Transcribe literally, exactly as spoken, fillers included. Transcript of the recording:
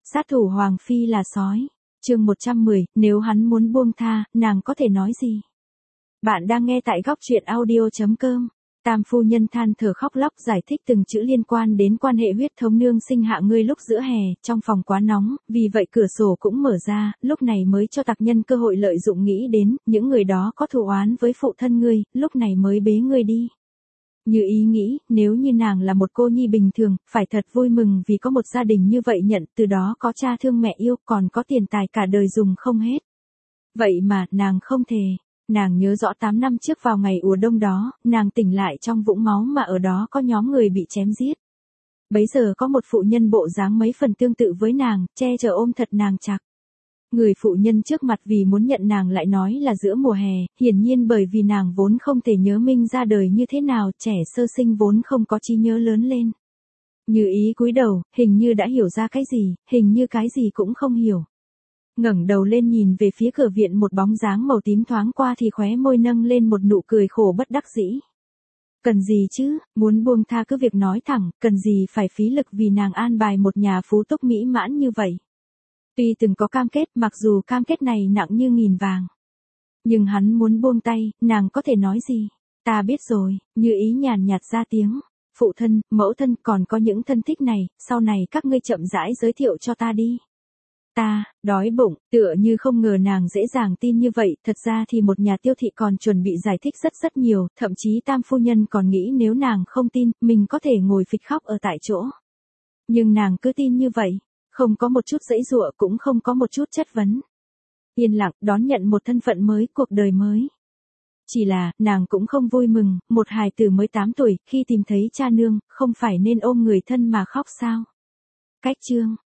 Sát thủ Hoàng Phi là sói. Chương một trăm mười, nếu hắn muốn buông tha, nàng có thể nói gì? Bạn đang nghe tại góc truyện audio chấm com. Tam phu nhân than thở khóc lóc giải thích từng chữ liên quan đến quan hệ huyết thống nương sinh hạ ngươi lúc giữa hè, trong phòng quá nóng, vì vậy cửa sổ cũng mở ra, lúc này mới cho tặc nhân cơ hội lợi dụng nghĩ đến, những người đó có thù oán với phụ thân ngươi, lúc này mới bế ngươi đi. Như ý nghĩ, nếu như nàng là một cô nhi bình thường, phải thật vui mừng vì có một gia đình như vậy nhận, từ đó có cha thương mẹ yêu, còn có tiền tài cả đời dùng không hết. Vậy mà, nàng không thề. Nàng nhớ rõ tám năm trước vào ngày ùa đông đó, nàng tỉnh lại trong vũng máu mà ở đó có nhóm người bị chém giết. Bấy giờ có một phụ nhân bộ dáng mấy phần tương tự với nàng, che chở ôm thật nàng chặt. Người phụ nhân trước mặt vì muốn nhận nàng lại nói là giữa mùa hè, hiển nhiên bởi vì nàng vốn không thể nhớ Minh ra đời như thế nào, trẻ sơ sinh vốn không có trí nhớ lớn lên. Như ý cúi đầu, hình như đã hiểu ra cái gì, hình như cái gì cũng không hiểu. Ngẩng đầu lên nhìn về phía cửa viện, một bóng dáng màu tím thoáng qua thì khóe môi nâng lên một nụ cười khổ bất đắc dĩ. Cần gì chứ, muốn buông tha cứ việc nói thẳng, cần gì phải phí lực vì nàng an bài một nhà phú túc mỹ mãn như vậy. Tuy từng có cam kết, mặc dù cam kết này nặng như nghìn vàng. Nhưng hắn muốn buông tay, nàng có thể nói gì? Ta biết rồi, Như ý nhàn nhạt ra tiếng. Phụ thân, mẫu thân còn có những thân thích này, sau này các ngươi chậm rãi giới thiệu cho ta đi. Ta, đói bụng, tựa như không ngờ nàng dễ dàng tin như vậy, thật ra thì một nhà tiêu thị còn chuẩn bị giải thích rất rất nhiều, thậm chí tam phu nhân còn nghĩ nếu nàng không tin, mình có thể ngồi phịch khóc ở tại chỗ. Nhưng nàng cứ tin như vậy, không có một chút giãy giụa cũng không có một chút chất vấn. Yên lặng đón nhận một thân phận mới, cuộc đời mới. Chỉ là, nàng cũng không vui mừng, một hài tử mới tám tuổi, khi tìm thấy cha nương, không phải nên ôm người thân mà khóc sao? Cách chương.